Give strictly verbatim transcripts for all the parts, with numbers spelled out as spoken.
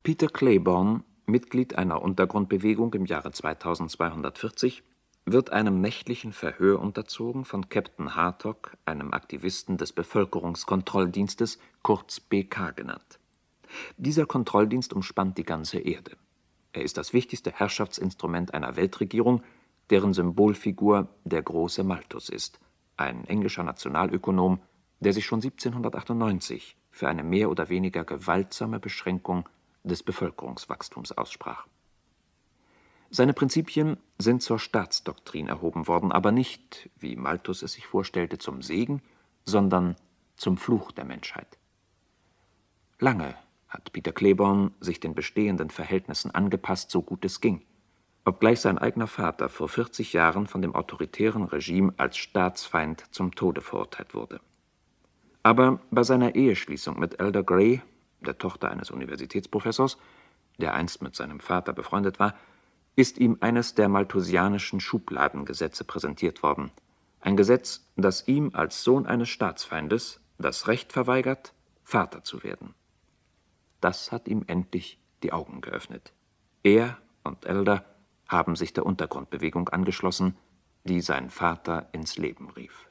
Peter Claiborne, Mitglied einer Untergrundbewegung im Jahre zweitausendzweihundertvierzig, wird einem nächtlichen Verhör unterzogen von Captain Hartog, einem Aktivisten des Bevölkerungskontrolldienstes, kurz B K genannt. Dieser Kontrolldienst umspannt die ganze Erde. Er ist das wichtigste Herrschaftsinstrument einer Weltregierung, deren Symbolfigur der große Malthus ist, ein englischer Nationalökonom, der sich schon siebzehnhundertachtundneunzig für eine mehr oder weniger gewaltsame Beschränkung des Bevölkerungswachstums aussprach. Seine Prinzipien sind zur Staatsdoktrin erhoben worden, aber nicht, wie Malthus es sich vorstellte, zum Segen, sondern zum Fluch der Menschheit. Lange hat Peter Claiborne sich den bestehenden Verhältnissen angepasst, so gut es ging, obgleich sein eigener Vater vor vierzig Jahren von dem autoritären Regime als Staatsfeind zum Tode verurteilt wurde. Aber bei seiner Eheschließung mit Elder Gray, der Tochter eines Universitätsprofessors, der einst mit seinem Vater befreundet war, ist ihm eines der malthusianischen Schubladengesetze präsentiert worden. Ein Gesetz, das ihm als Sohn eines Staatsfeindes das Recht verweigert, Vater zu werden. Das hat ihm endlich die Augen geöffnet. Er und Elder haben sich der Untergrundbewegung angeschlossen, die sein Vater ins Leben rief.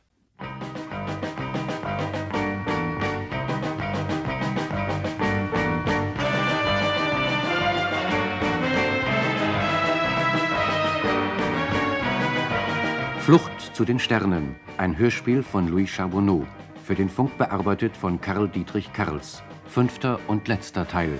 Flucht zu den Sternen, ein Hörspiel von Louis Charbonneau, für den Funk bearbeitet von Karl Dietrich Karls. Fünfter und letzter Teil.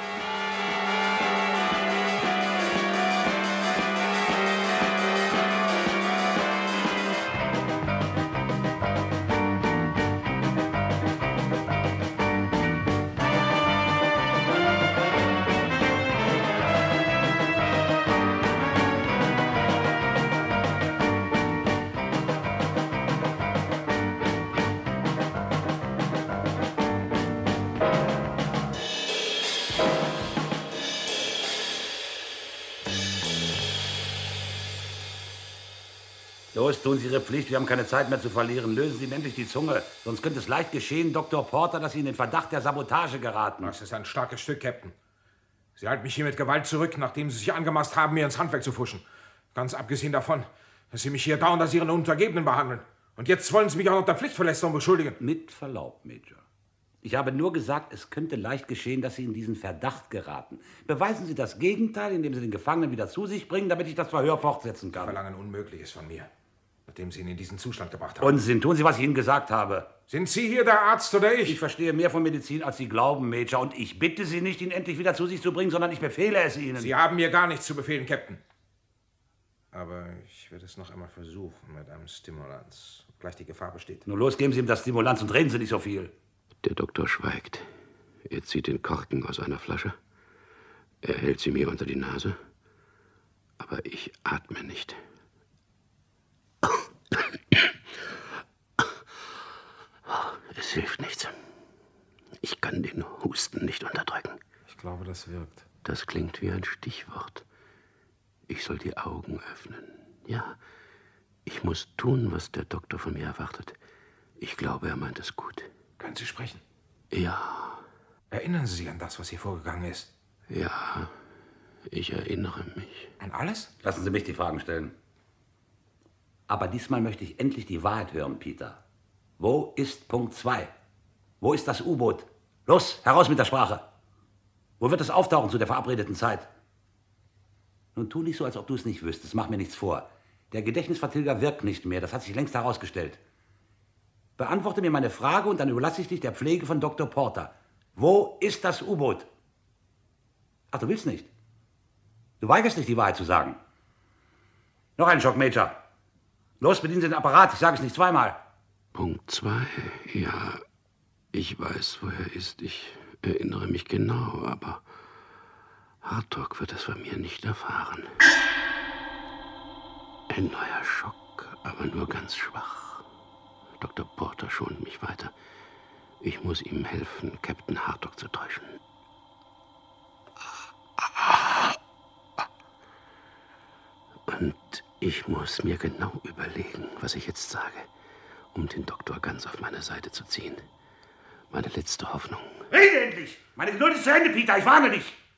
Los, tun Sie Ihre Pflicht, wir haben keine Zeit mehr zu verlieren. Lösen Sie ihm endlich die Zunge, sonst könnte es leicht geschehen, Doktor Porter, dass Sie in den Verdacht der Sabotage geraten. Das ist ein starkes Stück, Captain. Sie halten mich hier mit Gewalt zurück, nachdem Sie sich angemaßt haben, mir ins Handwerk zu fuschen. Ganz abgesehen davon, dass Sie mich hier dauernd als Ihren Untergebenen behandeln. Und jetzt wollen Sie mich auch noch der Pflichtverletzung beschuldigen. Mit Verlaub, Major. Ich habe nur gesagt, es könnte leicht geschehen, dass Sie in diesen Verdacht geraten. Beweisen Sie das Gegenteil, indem Sie den Gefangenen wieder zu sich bringen, damit ich das Verhör fortsetzen kann. Sie verlangen Unmögliches von mir, nachdem Sie ihn in diesen Zustand gebracht haben. Unsinn, tun Sie, was ich Ihnen gesagt habe. Sind Sie hier der Arzt oder ich? Ich verstehe mehr von Medizin, als Sie glauben, Major. Und ich bitte Sie nicht, ihn endlich wieder zu sich zu bringen, sondern ich befehle es Ihnen. Sie haben mir gar nichts zu befehlen, Captain. Aber ich werde es noch einmal versuchen mit einem Stimulans, obgleich die Gefahr besteht. Nun los, geben Sie ihm das Stimulans und reden Sie nicht so viel. Der Doktor schweigt. Er zieht den Korken aus einer Flasche. Er hält sie mir unter die Nase. Aber ich atme nicht. Es hilft nichts. Ich kann den Husten nicht unterdrücken. Ich glaube, das wirkt. Das klingt wie ein Stichwort. Ich soll die Augen öffnen. Ja, ich muss tun, was der Doktor von mir erwartet. Ich glaube, er meint es gut. Können Sie sprechen? Ja. Erinnern Sie sich an das, was hier vorgegangen ist? Ja, ich erinnere mich. An alles? Lassen Sie mich die Fragen stellen. Aber diesmal möchte ich endlich die Wahrheit hören, Peter. Wo ist Punkt zwei? Wo ist das U-Boot? Los, heraus mit der Sprache. Wo wird es auftauchen zu der verabredeten Zeit? Nun tu nicht so, als ob du es nicht wüsstest. Mach mir nichts vor. Der Gedächtnisvertilger wirkt nicht mehr. Das hat sich längst herausgestellt. Beantworte mir meine Frage und dann überlasse ich dich der Pflege von Doktor Porter. Wo ist das U-Boot? Ach, du willst nicht. Du weigerst dich, die Wahrheit zu sagen. Noch einen Schock, Major. Los, bedienen Sie den Apparat. Ich sage es nicht zweimal. Punkt zwei. Ja, ich weiß, wo er ist. Ich erinnere mich genau, aber Hartog wird es von mir nicht erfahren. Ein neuer Schock, aber nur ganz schwach. Doktor Porter schont mich weiter. Ich muss ihm helfen, Captain Hartog zu täuschen. Und ich muss mir genau überlegen, was ich jetzt sage, um den Doktor ganz auf meine Seite zu ziehen. Meine letzte Hoffnung. Rede endlich! Meine Geduld ist zu Ende, Peter, ich warne dich!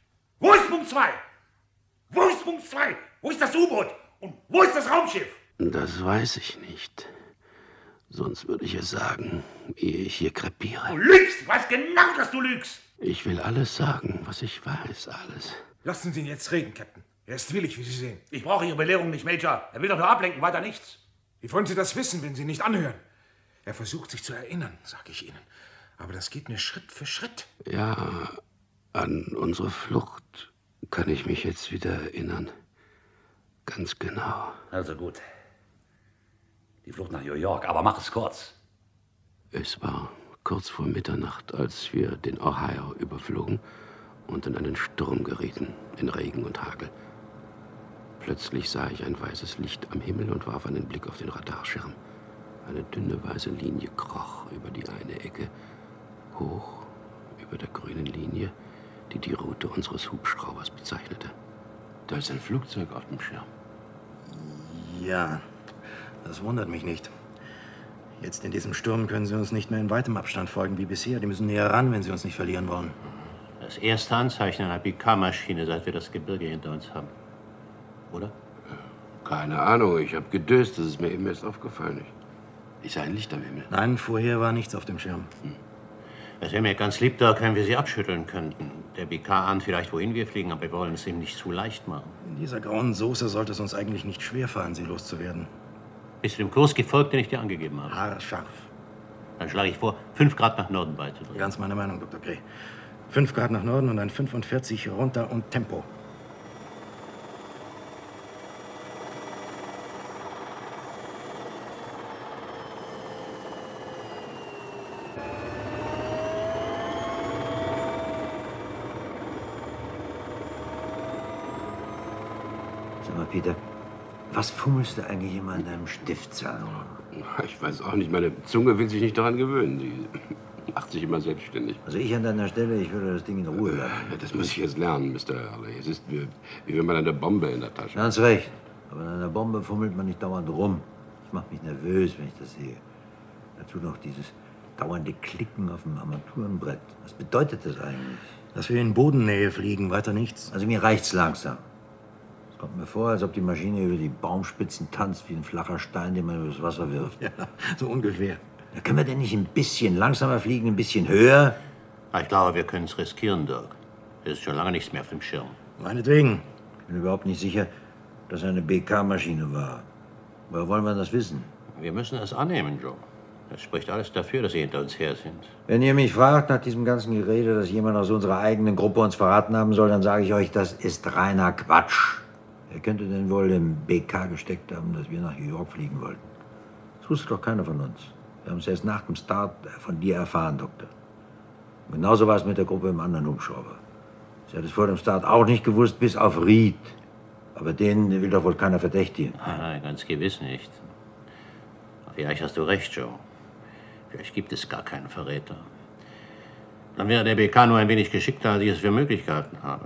Wo ist Punkt zwei? Wo ist Punkt zwei? Wo ist das U-Boot? Und wo ist das Raumschiff? Das weiß ich nicht. Sonst würde ich es sagen, ehe ich hier krepiere. Du lügst! Ich weiß genau, dass du lügst! Ich will alles sagen, was ich weiß, alles. Lassen Sie ihn jetzt reden, Captain. Er ist willig, wie Sie sehen. Ich brauche Ihre Belehrung nicht, Major. Er will doch nur ablenken, weiter nichts. Wie wollen Sie das wissen, wenn Sie nicht anhören? Er versucht, sich zu erinnern, sage ich Ihnen. Aber das geht mir Schritt für Schritt. Ja, an unsere Flucht kann ich mich jetzt wieder erinnern. Ganz genau. Also gut. Die Flucht nach New York, aber mach es kurz. Es war kurz vor Mitternacht, als wir den Ohio überflogen und in einen Sturm gerieten, in Regen und Hagel. Plötzlich sah ich ein weißes Licht am Himmel und warf einen Blick auf den Radarschirm. Eine dünne weiße Linie kroch über die eine Ecke, hoch über der grünen Linie, die die Route unseres Hubschraubers bezeichnete. Da ist ein Flugzeug auf dem Schirm. Ja, das wundert mich nicht. Jetzt in diesem Sturm können Sie uns nicht mehr in weitem Abstand folgen wie bisher. Die müssen näher ran, wenn Sie uns nicht verlieren wollen. Das erste Anzeichen einer B K-Maschine, seit wir das Gebirge hinter uns haben. Oder? Keine Ahnung, ich habe gedöst, das ist mir eben erst aufgefallen. Ich, ich sah ein Licht am Himmel. Nein, vorher war nichts auf dem Schirm. Hm. Es wäre mir ganz lieb, da wenn wir sie abschütteln könnten. Der B K ahnt vielleicht, wohin wir fliegen, aber wir wollen es ihm nicht zu leicht machen. In dieser grauen Soße sollte es uns eigentlich nicht schwerfallen, sie loszuwerden. Bist du dem Kurs gefolgt, den ich dir angegeben habe? Haarscharf. Dann schlage ich vor, fünf Grad nach Norden beizudrehen. Ganz meine Meinung, Doktor Gray. Fünf Grad nach Norden und ein fünfundvierzig runter und Tempo. Sag mal, Peter, was fummelst du eigentlich immer an deinem Stiftzahn? Ich weiß auch nicht, meine Zunge will sich nicht daran gewöhnen. Die macht sich immer selbstständig. Also ich an deiner Stelle, ich würde das Ding in Ruhe lassen. Ja, das muss ich jetzt lernen, Mister Hurley. Es ist wie, wie wenn man eine Bombe in der Tasche hat. Ganz recht. Aber an einer Bombe fummelt man nicht dauernd rum. Das macht mich nervös, wenn ich das sehe. Dazu noch dieses dauernde Klicken auf dem Armaturenbrett. Was bedeutet das eigentlich? Dass wir in Bodennähe fliegen, weiter nichts. Also mir reicht's langsam. Es kommt mir vor, als ob die Maschine über die Baumspitzen tanzt, wie ein flacher Stein, den man übers Wasser wirft. Ja, so ungefähr. Ja, können wir denn nicht ein bisschen langsamer fliegen, ein bisschen höher? Ich glaube, wir können es riskieren, Dirk. Es ist schon lange nichts mehr auf dem Schirm. Meinetwegen. Ich bin überhaupt nicht sicher, dass er eine B K-Maschine war. Woher wollen wir das wissen? Wir müssen es annehmen, Joe. Es spricht alles dafür, dass Sie hinter uns her sind. Wenn ihr mich fragt, nach diesem ganzen Gerede, dass jemand aus unserer eigenen Gruppe uns verraten haben soll, dann sage ich euch, das ist reiner Quatsch. Wer könnte denn wohl im B K gesteckt haben, dass wir nach New York fliegen wollten? Das wusste doch keiner von uns. Wir haben es erst nach dem Start von dir erfahren, Doktor. Und genauso war es mit der Gruppe im anderen Hubschrauber. Sie hat es vor dem Start auch nicht gewusst, bis auf Reed. Aber den will doch wohl keiner verdächtigen. Nein, ganz gewiss nicht. Vielleicht hast du recht, Joe. Vielleicht gibt es gar keinen Verräter. Dann wäre der B K nur ein wenig geschickter, als ich es für möglich gehalten habe.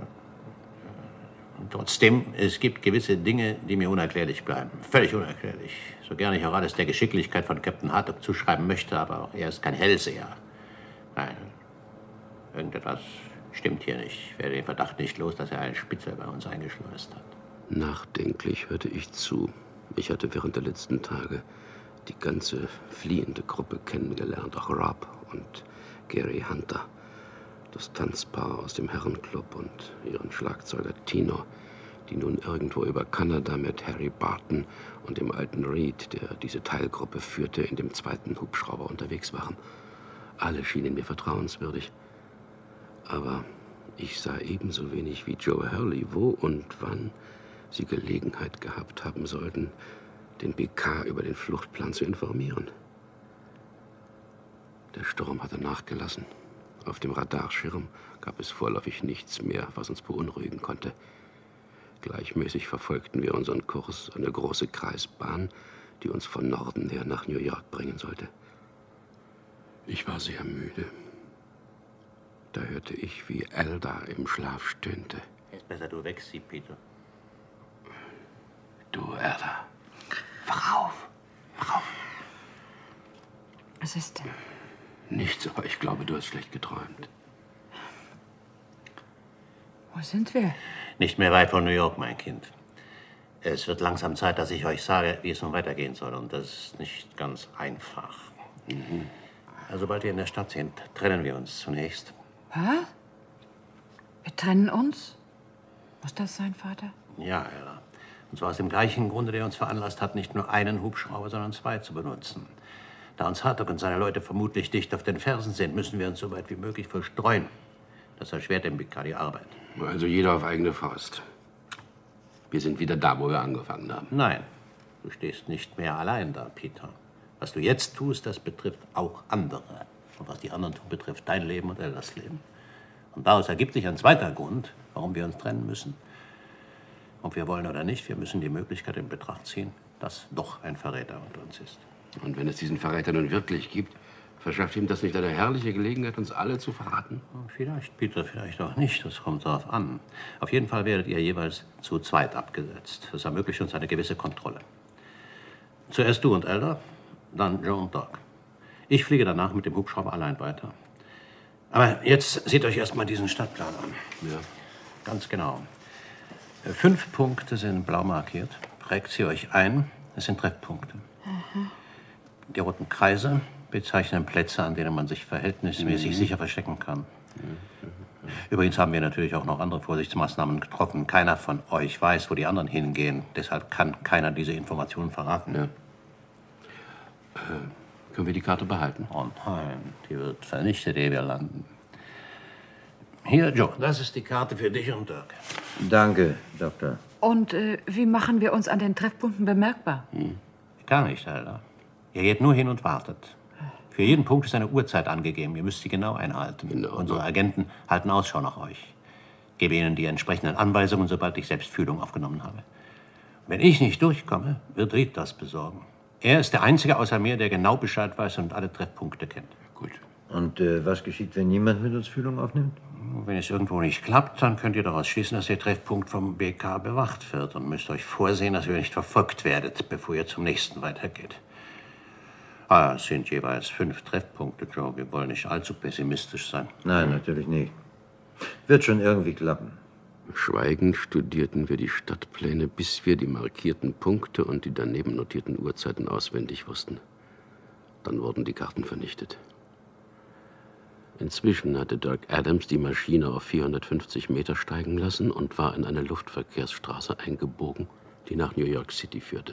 Und trotzdem, es gibt gewisse Dinge, die mir unerklärlich bleiben. Völlig unerklärlich. So gerne ich auch alles der Geschicklichkeit von Captain Hartog zuschreiben möchte, aber auch er ist kein Hellseher. Nein, irgendetwas stimmt hier nicht. Ich werde den Verdacht nicht los, dass er einen Spitzel bei uns eingeschleust hat. Nachdenklich hörte ich zu. Ich hatte während der letzten Tage die ganze fliehende Gruppe kennengelernt, auch Rob und Gary Hunter, das Tanzpaar aus dem Herrenclub und ihren Schlagzeuger Tino, die nun irgendwo über Kanada mit Harry Barton und dem alten Reed, der diese Teilgruppe führte, in dem zweiten Hubschrauber unterwegs waren. Alle schienen mir vertrauenswürdig. Aber ich sah ebenso wenig wie Joe Hurley, wo und wann sie Gelegenheit gehabt haben sollten, den B K über den Fluchtplan zu informieren. Der Sturm hatte nachgelassen. Auf dem Radarschirm gab es vorläufig nichts mehr, was uns beunruhigen konnte. Gleichmäßig verfolgten wir unseren Kurs, eine große Kreisbahn, die uns von Norden her nach New York bringen sollte. Ich war sehr müde. Da hörte ich, wie Elda im Schlaf stöhnte. Es ist besser, du wächst sie, Peter. Du, Elda. Wach auf. Wach auf. Was ist denn? Nichts, aber ich glaube, du hast schlecht geträumt. Wo sind wir? Nicht mehr weit von New York, mein Kind. Es wird langsam Zeit, dass ich euch sage, wie es nun weitergehen soll. Und das ist nicht ganz einfach. Mhm. Also, sobald wir in der Stadt sind, trennen wir uns zunächst. Was? Wir trennen uns? Muss das sein, Vater? Ja, Ella. Und zwar aus dem gleichen Grunde, der uns veranlasst hat, nicht nur einen Hubschrauber, sondern zwei zu benutzen. Da uns Hartog und seine Leute vermutlich dicht auf den Fersen sind, müssen wir uns so weit wie möglich verstreuen. Das erschwert dem B K die Arbeit. Also jeder auf eigene Faust. Wir sind wieder da, wo wir angefangen haben. Nein, du stehst nicht mehr allein da, Peter. Was du jetzt tust, das betrifft auch andere. Und was die anderen tun, betrifft dein Leben und Ellas Leben. Und daraus ergibt sich ein zweiter Grund, warum wir uns trennen müssen. Ob wir wollen oder nicht, wir müssen die Möglichkeit in Betracht ziehen, dass doch ein Verräter unter uns ist. Und wenn es diesen Verräter nun wirklich gibt, verschafft ihm das nicht eine herrliche Gelegenheit, uns alle zu verraten? Vielleicht, Peter, vielleicht auch nicht. Das kommt darauf an. Auf jeden Fall werdet ihr jeweils zu zweit abgesetzt. Das ermöglicht uns eine gewisse Kontrolle. Zuerst du und Elder, dann Joe und Doc. Ich fliege danach mit dem Hubschrauber allein weiter. Aber jetzt seht euch erst mal diesen Stadtplan an. Ja. Ganz genau. Fünf Punkte sind blau markiert. Prägt sie euch ein. Das sind Treffpunkte. Mhm. Die roten Kreise bezeichnen Plätze, an denen man sich verhältnismäßig mhm. sicher verstecken kann. Mhm. Übrigens haben wir natürlich auch noch andere Vorsichtsmaßnahmen getroffen. Keiner von euch weiß, wo die anderen hingehen. Deshalb kann keiner diese Informationen verraten. Ja. Äh, können wir die Karte behalten? Oh nein, die wird vernichtet, ehe wir landen. Hier, Joe, das ist die Karte für dich und Dirk. Danke, Doktor. Und äh, wie machen wir uns an den Treffpunkten bemerkbar? Hm. Gar nicht, Alter. Ihr geht nur hin und wartet. Für jeden Punkt ist eine Uhrzeit angegeben. Ihr müsst sie genau einhalten. Genau. Unsere Agenten halten Ausschau nach euch. Ich gebe ihnen die entsprechenden Anweisungen, sobald ich selbst Fühlung aufgenommen habe. Wenn ich nicht durchkomme, wird Reed das besorgen. Er ist der Einzige außer mir, der genau Bescheid weiß und alle Treffpunkte kennt. Gut. Und äh, was geschieht, wenn niemand mit uns Fühlung aufnimmt? Wenn es irgendwo nicht klappt, dann könnt ihr daraus schließen, dass der Treffpunkt vom B K bewacht wird und müsst euch vorsehen, dass ihr nicht verfolgt werdet, bevor ihr zum nächsten weitergeht. Ah, es sind jeweils fünf Treffpunkte, Joe. Wir wollen nicht allzu pessimistisch sein. Nein, natürlich nicht. Wird schon irgendwie klappen. Schweigend studierten wir die Stadtpläne, bis wir die markierten Punkte und die daneben notierten Uhrzeiten auswendig wussten. Dann wurden die Karten vernichtet. Inzwischen hatte Dirk Adams die Maschine auf vierhundertfünfzig Meter steigen lassen und war in eine Luftverkehrsstraße eingebogen, die nach New York City führte.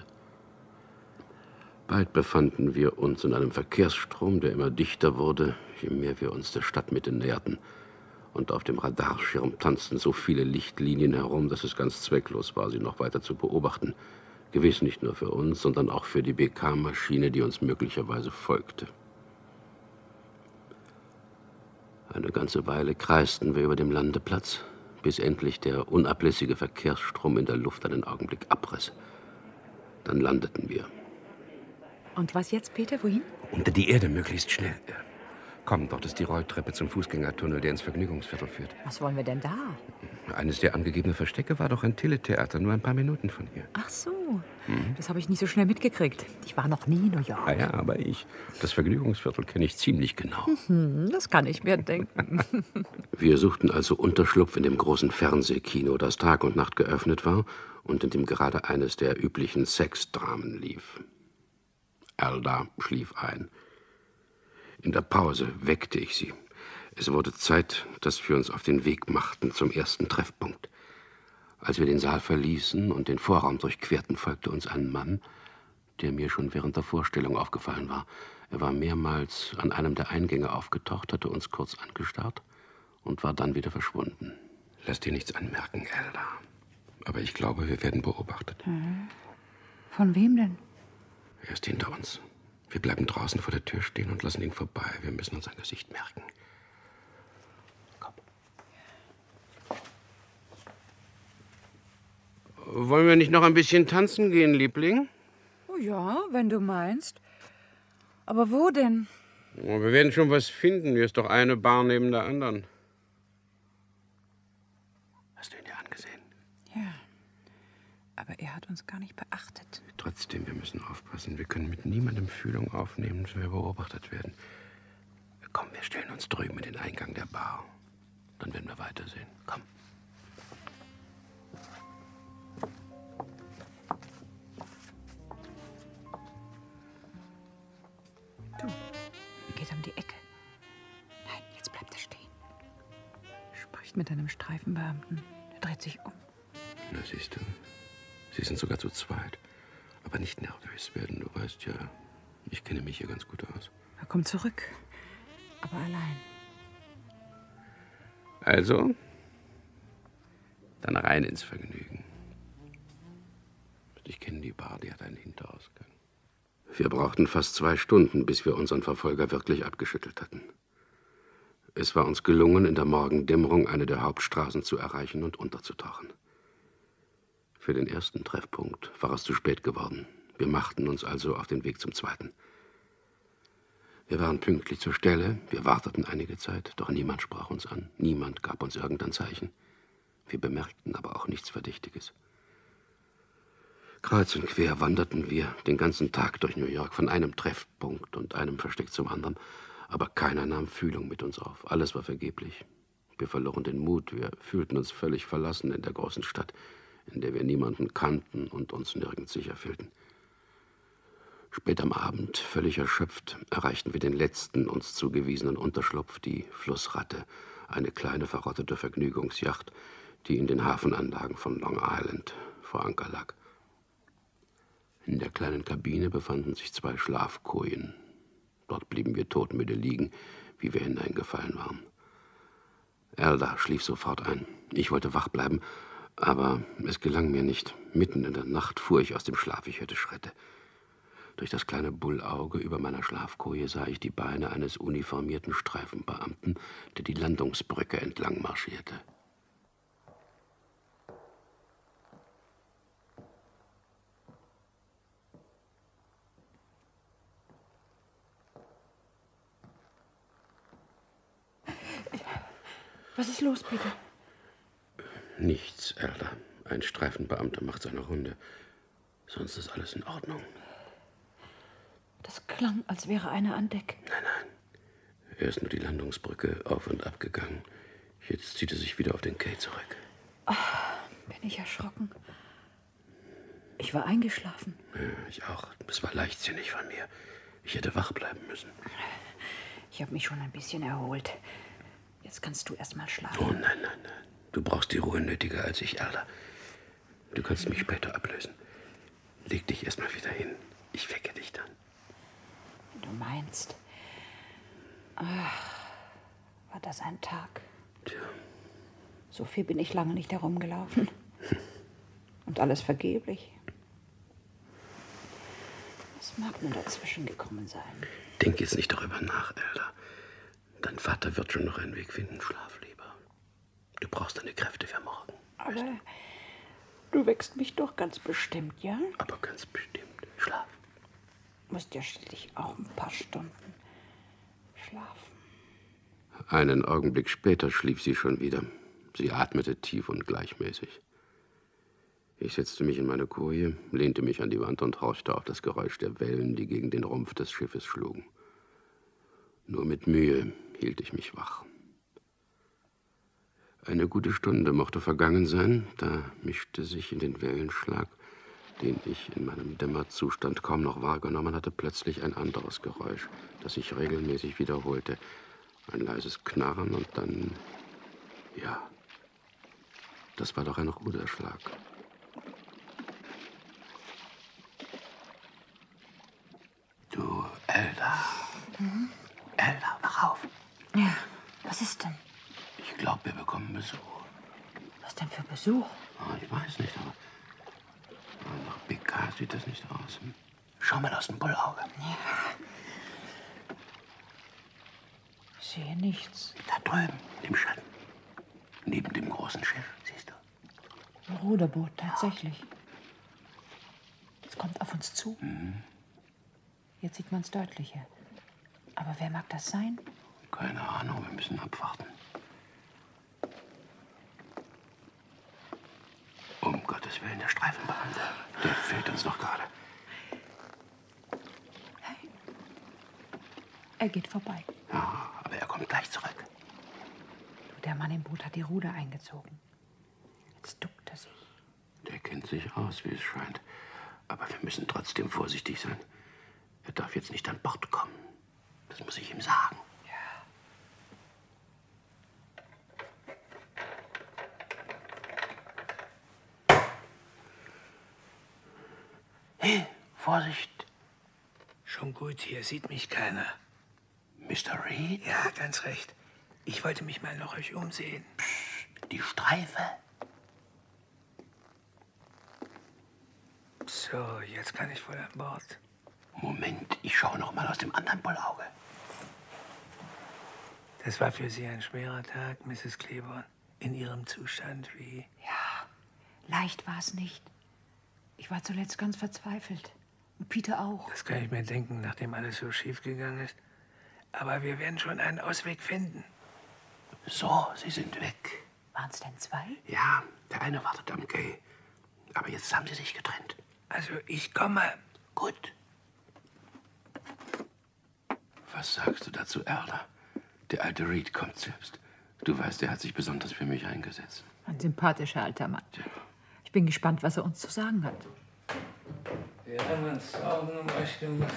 Bald befanden wir uns in einem Verkehrsstrom, der immer dichter wurde, je mehr wir uns der Stadtmitte näherten. Und auf dem Radarschirm tanzten so viele Lichtlinien herum, dass es ganz zwecklos war, sie noch weiter zu beobachten. Gewiss nicht nur für uns, sondern auch für die B K-Maschine, die uns möglicherweise folgte. Eine ganze Weile kreisten wir über dem Landeplatz, bis endlich der unablässige Verkehrsstrom in der Luft einen Augenblick abriss. Dann landeten wir. Und was jetzt, Peter? Wohin? Unter die Erde, möglichst schnell. Komm, dort ist die Rolltreppe zum Fußgängertunnel, der ins Vergnügungsviertel führt. Was wollen wir denn da? Eines der angegebenen Verstecke war doch ein Teletheater, nur ein paar Minuten von hier. Ach so, mhm. Das habe ich nicht so schnell mitgekriegt. Ich war noch nie in New York. Ah ja, aber ich. Das Vergnügungsviertel kenne ich ziemlich genau. Mhm, das kann ich mir denken. Wir suchten also Unterschlupf in dem großen Fernsehkino, das Tag und Nacht geöffnet war und in dem gerade eines der üblichen Sexdramen lief. Elda schlief ein. In der Pause weckte ich sie. Es wurde Zeit, dass wir uns auf den Weg machten zum ersten Treffpunkt. Als wir den Saal verließen und den Vorraum durchquerten, folgte uns ein Mann, der mir schon während der Vorstellung aufgefallen war. Er war mehrmals an einem der Eingänge aufgetaucht, hatte uns kurz angestarrt und war dann wieder verschwunden. Lass dir nichts anmerken, Elda. Aber ich glaube, wir werden beobachtet. Mhm. Von wem denn? Er ist hinter uns. Wir bleiben draußen vor der Tür stehen und lassen ihn vorbei. Wir müssen uns sein Gesicht merken. Komm. Wollen wir nicht noch ein bisschen tanzen gehen, Liebling? Oh ja, wenn du meinst. Aber wo denn? Oh, wir werden schon was finden. Hier ist doch eine Bar neben der anderen. Hast du ihn dir angesehen? Ja. Aber er hat uns gar nicht beachtet. Trotzdem, wir müssen aufpassen. Wir können mit niemandem Fühlung aufnehmen, wenn wir beobachtet werden. Komm, wir stellen uns drüben in den Eingang der Bar. Dann werden wir weitersehen. Komm. spricht mit einem Streifenbeamten. Er dreht sich um. Na, siehst du, Sie sind sogar zu zweit. Aber nicht nervös werden, du weißt ja, ich kenne mich hier ganz gut aus. Er kommt zurück, aber allein. Also, dann rein ins Vergnügen. Ich kenne die Bar, die hat einen Hinterausgang. Wir brauchten fast zwei Stunden, bis wir unseren Verfolger wirklich abgeschüttelt hatten. Es war uns gelungen, in der Morgendämmerung eine der Hauptstraßen zu erreichen und unterzutauchen. Für den ersten Treffpunkt war es zu spät geworden. Wir machten uns also auf den Weg zum zweiten. Wir waren pünktlich zur Stelle, wir warteten einige Zeit, doch niemand sprach uns an, niemand gab uns irgendein Zeichen. Wir bemerkten aber auch nichts Verdächtiges. Kreuz und quer wanderten wir den ganzen Tag durch New York, von einem Treffpunkt und einem Versteck zum anderen, aber keiner nahm Fühlung mit uns auf. Alles war vergeblich. Wir verloren den Mut, wir fühlten uns völlig verlassen in der großen Stadt, in der wir niemanden kannten und uns nirgends sicher fühlten. Spät am Abend, völlig erschöpft, erreichten wir den letzten uns zugewiesenen Unterschlupf, die Flussratte, eine kleine verrottete Vergnügungsjacht, die in den Hafenanlagen von Long Island vor Anker lag. In der kleinen Kabine befanden sich zwei Schlafkojen. Dort blieben wir todmüde liegen, wie wir hineingefallen waren. Elda schlief sofort ein. Ich wollte wach bleiben, aber es gelang mir nicht. Mitten in der Nacht fuhr ich aus dem Schlaf, ich hörte Schritte. Durch das kleine Bullauge über meiner Schlafkoje sah ich die Beine eines uniformierten Streifenbeamten, der die Landungsbrücke entlang marschierte. Was ist los, Peter? Nichts, Elda. Ein Streifenbeamter macht seine Runde. Sonst ist alles in Ordnung. Das klang, als wäre einer an Deck. Nein, nein. Er ist nur die Landungsbrücke auf und ab gegangen. Jetzt zieht er sich wieder auf den Quai zurück. Ach, bin ich erschrocken. Ich war eingeschlafen. Ja, ich auch. Das war leichtsinnig von mir. Ich hätte wach bleiben müssen. Ich habe mich schon ein bisschen erholt. Jetzt kannst du erst mal schlafen. Oh, nein, nein, nein. Du brauchst die Ruhe nötiger als ich, Elda. Du kannst mich später ablösen. Leg dich erst mal wieder hin. Ich wecke dich dann. Du meinst... Ach, war das ein Tag? Tja. So viel bin ich lange nicht herumgelaufen. Und alles vergeblich. Was mag nur dazwischen gekommen sein? Denk jetzt nicht darüber nach, Elda. Dein Vater wird schon noch einen Weg finden. Schlaf lieber. Du brauchst deine Kräfte für morgen. Aber du wächst mich doch ganz bestimmt, ja? Aber ganz bestimmt. Schlaf. Musst ja schließlich auch ein paar Stunden schlafen. Einen Augenblick später schlief sie schon wieder. Sie atmete tief und gleichmäßig. Ich setzte mich in meine Koje, lehnte mich an die Wand und horchte auf das Geräusch der Wellen, die gegen den Rumpf des Schiffes schlugen. Nur mit Mühe hielt ich mich wach. Eine gute Stunde mochte vergangen sein, da mischte sich in den Wellenschlag, den ich in meinem Dämmerzustand kaum noch wahrgenommen hatte, plötzlich ein anderes Geräusch, das sich regelmäßig wiederholte. Ein leises Knarren und dann... Ja, das war doch ein Ruderschlag. Du, Elda. Mhm. Elda, wach auf. Ja, was ist denn? Ich glaube, wir bekommen Besuch. Was denn für Besuch? Oh, ich weiß nicht, aber nach B K sieht das nicht aus. Schau mal aus dem Bullauge. Ja. Ich sehe nichts. Da drüben, im Schatten. Neben dem großen Schiff, siehst du? Ein Ruderboot, tatsächlich. Es kommt auf uns zu. Mhm. Jetzt sieht man es deutlicher. Aber wer mag das sein? Keine Ahnung, wir müssen abwarten. Um Gottes Willen, der Streifenbeamte. Der fehlt uns noch gerade. Hey. Er geht vorbei. Ja, aber er kommt gleich zurück. Du, der Mann im Boot hat die Ruder eingezogen. Jetzt duckt er sich. Der kennt sich aus, wie es scheint. Aber wir müssen trotzdem vorsichtig sein. Er darf jetzt nicht an Bord kommen. Das muss ich ihm sagen. Ja. Vorsicht. Schon gut, hier sieht mich keiner. Mister Reed? Ja, ganz recht. Ich wollte mich mal nach euch umsehen. Psst, die Streife. So, jetzt kann ich wohl an Bord. Moment, ich schaue noch mal aus dem anderen Bullauge. Das war für Sie ein schwerer Tag, Misses Claiborne. In Ihrem Zustand wie... Ja, leicht war es nicht. Ich war zuletzt ganz verzweifelt. Und Peter auch. Das kann ich mir denken, nachdem alles so schief gegangen ist. Aber wir werden schon einen Ausweg finden. So, Sie sind weg. Waren es denn zwei? Ja, der eine wartet am Quai. Aber jetzt haben Sie sich getrennt. Also, ich komme. Gut. Was sagst du dazu, Erla? Der alte Reed kommt selbst. Du weißt, er hat sich besonders für mich eingesetzt. Ein sympathischer alter Mann. Ich bin gespannt, was er uns zu sagen hat. Wir haben uns Sorgen um euch gemacht.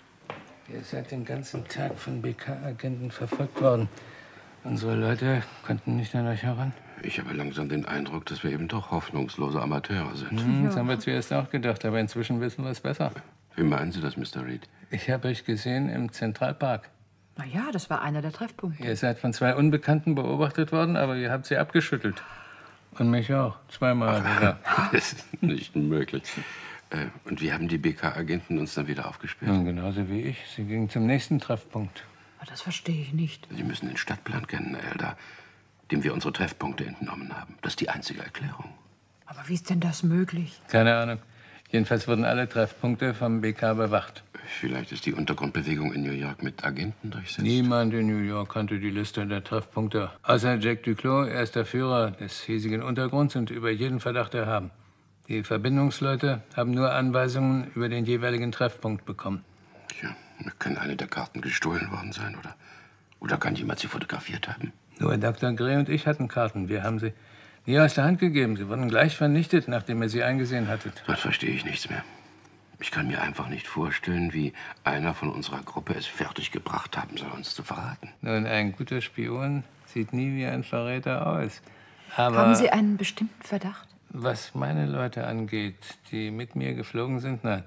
Ihr seid den ganzen Tag von B K-Agenten verfolgt worden. Unsere Leute konnten nicht an euch heran. Ich habe langsam den Eindruck, dass wir eben doch hoffnungslose Amateure sind. Hm, das haben wir zuerst auch gedacht, aber inzwischen wissen wir es besser. Wie meinen Sie das, Mister Reed? Ich habe euch gesehen im Zentralpark. Na ja, das war einer der Treffpunkte. Ihr seid von zwei Unbekannten beobachtet worden, aber ihr habt sie abgeschüttelt. Und mich auch. Zweimal sogar. Das ist nicht möglich. Äh, und wie haben die B K-Agenten uns dann wieder aufgesperrt? Nun, genauso wie ich. Sie gingen zum nächsten Treffpunkt. Aber das verstehe ich nicht. Sie müssen den Stadtplan kennen, Elda, dem wir unsere Treffpunkte entnommen haben. Das ist die einzige Erklärung. Aber wie ist denn das möglich? Keine Ahnung. Jedenfalls wurden alle Treffpunkte vom B K bewacht. Vielleicht ist die Untergrundbewegung in New York mit Agenten durchsetzt. Niemand in New York kannte die Liste der Treffpunkte. Außer Jack Duclos, er ist der Führer des hiesigen Untergrunds und über jeden Verdacht erhaben. Die Verbindungsleute haben nur Anweisungen über den jeweiligen Treffpunkt bekommen. Ja, kann eine der Karten gestohlen worden sein, oder? Oder kann jemand sie fotografiert haben? Nur Doktor Gray und ich hatten Karten. Wir haben sie nie aus der Hand gegeben. Sie wurden gleich vernichtet, nachdem ihr sie eingesehen hattet. Dann verstehe ich nichts mehr. Ich kann mir einfach nicht vorstellen, wie einer von unserer Gruppe es fertiggebracht haben soll, uns zu verraten. Nun, ein guter Spion sieht nie wie ein Verräter aus. Aber Haben Sie einen bestimmten Verdacht? was meine Leute angeht, die mit mir geflogen sind, nein.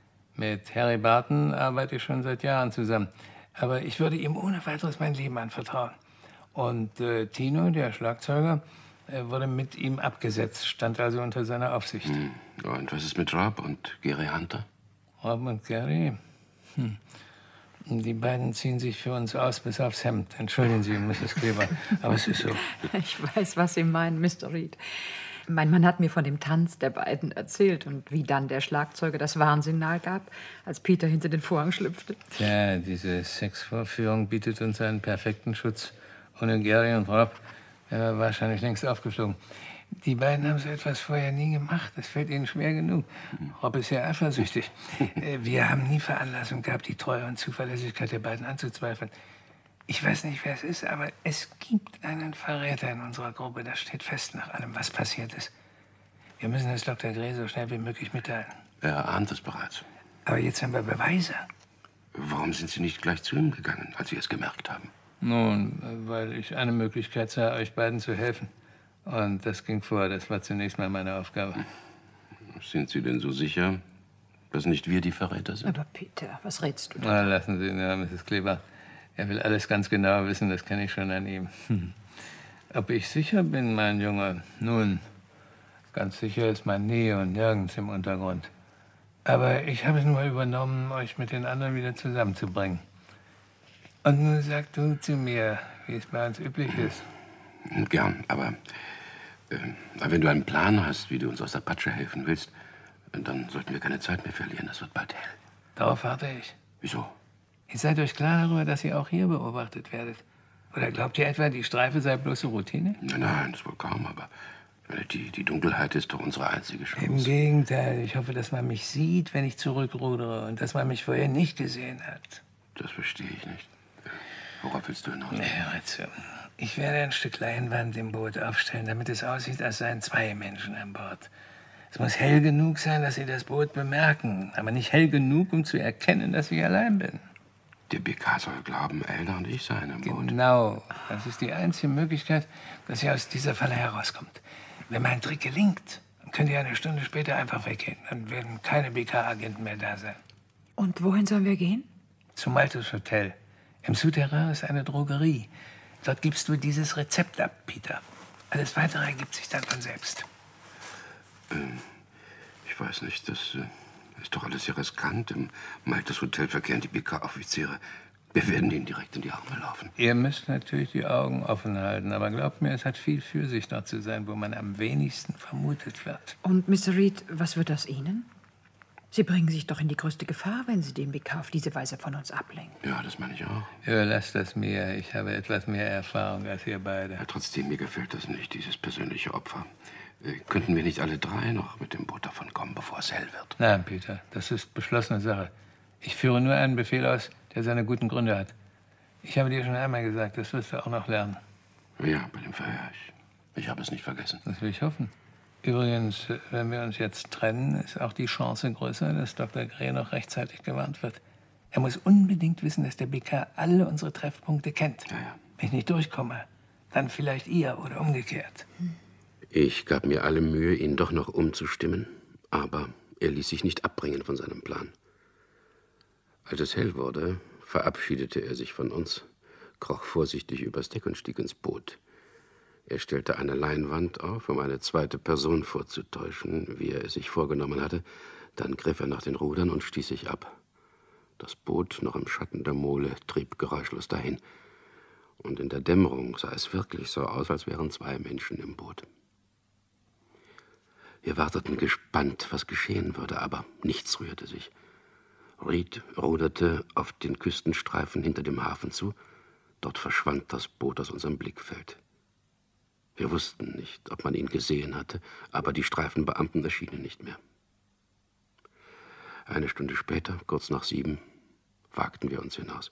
Mit Harry Barton arbeite ich schon seit Jahren zusammen. Aber ich würde ihm ohne weiteres mein Leben anvertrauen. Und äh, Tino, der Schlagzeuger, äh, wurde mit ihm abgesetzt, stand also unter seiner Aufsicht. Hm. Und was ist mit Rob und Gary Hunter? Rob und Gary? Hm. Die beiden ziehen sich für uns aus bis aufs Hemd. Entschuldigen Sie, Misses Kleber, aber es ist so. Ich weiß, was Sie meinen, Mister Reed. Mein Mann hat mir von dem Tanz der beiden erzählt und wie dann der Schlagzeuger das Warnsignal gab, als Peter hinter den Vorhang schlüpfte. Tja, diese Sexvorführung bietet uns einen perfekten Schutz. Ohne Gary und Rob wäre er wahrscheinlich längst aufgeflogen. Die beiden haben so etwas vorher nie gemacht. Das fällt ihnen schwer genug. Rob ist ja eifersüchtig. Wir haben nie Veranlassung gehabt, die Treue und Zuverlässigkeit der beiden anzuzweifeln. Ich weiß nicht, wer es ist, aber es gibt einen Verräter in unserer Gruppe. Das steht fest nach allem, was passiert ist. Wir müssen es Doktor Gray so schnell wie möglich mitteilen. Er ahnt es bereits. Aber jetzt haben wir Beweise. Warum sind Sie nicht gleich zu ihm gegangen, als Sie es gemerkt haben? Nun, weil ich eine Möglichkeit sah, euch beiden zu helfen. Und das ging vor. Das war zunächst mal meine Aufgabe. Sind Sie denn so sicher, dass nicht wir die Verräter sind? Aber Peter, was rätst du Na, da? lassen Sie ihn, ja, Misses Kleber. Er will alles ganz genau wissen, das kenne ich schon an ihm. Hm. Ob ich sicher bin, mein Junge? Nun, ganz sicher ist man nie und nirgends im Untergrund. Aber ich habe es nur übernommen, euch mit den anderen wieder zusammenzubringen. Und nun sag du zu mir, wie es bei uns üblich ist. Gern, aber äh, wenn du einen Plan hast, wie du uns aus der Patsche helfen willst, dann sollten wir keine Zeit mehr verlieren. Es wird bald hell. Darauf warte ich. Wieso? Ihr seid euch klar darüber, dass ihr auch hier beobachtet werdet. Oder glaubt ihr etwa, die Streife sei bloße Routine? Nein, nein, das wohl kaum, aber die, die Dunkelheit ist doch unsere einzige Chance. Im Gegenteil, ich hoffe, dass man mich sieht, wenn ich zurückrudere und dass man mich vorher nicht gesehen hat. Das verstehe ich nicht. Worauf willst du hinaus? Ja, also, ich werde ein Stück Leinwand im Boot aufstellen, damit es aussieht, als seien zwei Menschen an Bord. Es muss hell genug sein, dass sie das Boot bemerken, aber nicht hell genug, um zu erkennen, dass ich allein bin. Der B K soll glauben, Elder und ich seien im Boot. Genau. Das ist die einzige Möglichkeit, dass ihr aus dieser Falle herauskommt. Wenn mein Trick gelingt, könnt ihr eine Stunde später einfach weggehen. Dann werden keine B K-Agenten mehr da sein. Und wohin sollen wir gehen? Zum Malthus Hotel. Im Souterrain ist eine Drogerie. Dort gibst du dieses Rezept ab, Peter. Alles Weitere ergibt sich dann von selbst. Ähm, ich weiß nicht, das äh, ist doch alles sehr riskant. Im Malthus Hotel verkehren die B K-Offiziere. Wir werden ihnen direkt in die Arme laufen. Ihr müsst natürlich die Augen offen halten, aber glaubt mir, es hat viel für sich, dort zu sein, wo man am wenigsten vermutet wird. Und Mister Reed, was wird aus Ihnen? Sie bringen sich doch in die größte Gefahr, wenn Sie den B K auf diese Weise von uns ablenken. Ja, das meine ich auch. Überlasst das mir. Ich habe etwas mehr Erfahrung als ihr beide. Ja, trotzdem, mir gefällt das nicht, dieses persönliche Opfer. Äh, könnten wir nicht alle drei noch mit dem Boot davon kommen, bevor es hell wird? Nein, Peter, das ist beschlossene Sache. Ich führe nur einen Befehl aus, der seine guten Gründe hat. Ich habe dir schon einmal gesagt, das wirst du auch noch lernen. Ja, bei dem Verhör. Ich, ich habe es nicht vergessen. Das will ich hoffen. Übrigens, wenn wir uns jetzt trennen, ist auch die Chance größer, dass Doktor Gray noch rechtzeitig gewarnt wird. Er muss unbedingt wissen, dass der B K alle unsere Treffpunkte kennt. Ja, ja. Wenn ich nicht durchkomme, dann vielleicht ihr oder umgekehrt. Ich gab mir alle Mühe, ihn doch noch umzustimmen, aber er ließ sich nicht abbringen von seinem Plan. Als es hell wurde, verabschiedete er sich von uns, kroch vorsichtig übers Deck und stieg ins Boot. Er stellte eine Leinwand auf, um eine zweite Person vorzutäuschen, wie er es sich vorgenommen hatte. Dann griff er nach den Rudern und stieß sich ab. Das Boot, noch im Schatten der Mole, trieb geräuschlos dahin. Und in der Dämmerung sah es wirklich so aus, als wären zwei Menschen im Boot. Wir warteten gespannt, was geschehen würde, aber nichts rührte sich. Reed ruderte auf den Küstenstreifen hinter dem Hafen zu. Dort verschwand das Boot aus unserem Blickfeld. Wir wussten nicht, ob man ihn gesehen hatte, aber die Streifenbeamten erschienen nicht mehr. Eine Stunde später, kurz nach sieben, wagten wir uns hinaus.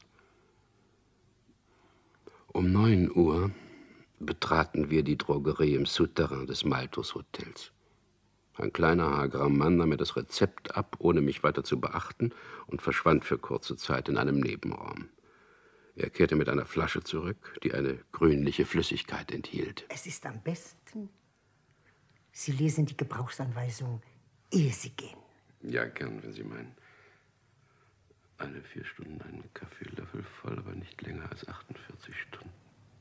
Um neun Uhr betraten wir die Drogerie im Souterrain des Malthus Hotels. Ein kleiner, hagerer Mann nahm mir das Rezept ab, ohne mich weiter zu beachten, und verschwand für kurze Zeit in einem Nebenraum. Er kehrte mit einer Flasche zurück, die eine grünliche Flüssigkeit enthielt. Es ist am besten, Sie lesen die Gebrauchsanweisung, ehe Sie gehen. Ja, gern, wenn Sie meinen. Alle vier Stunden einen Kaffeelöffel voll, aber nicht länger als achtundvierzig Stunden.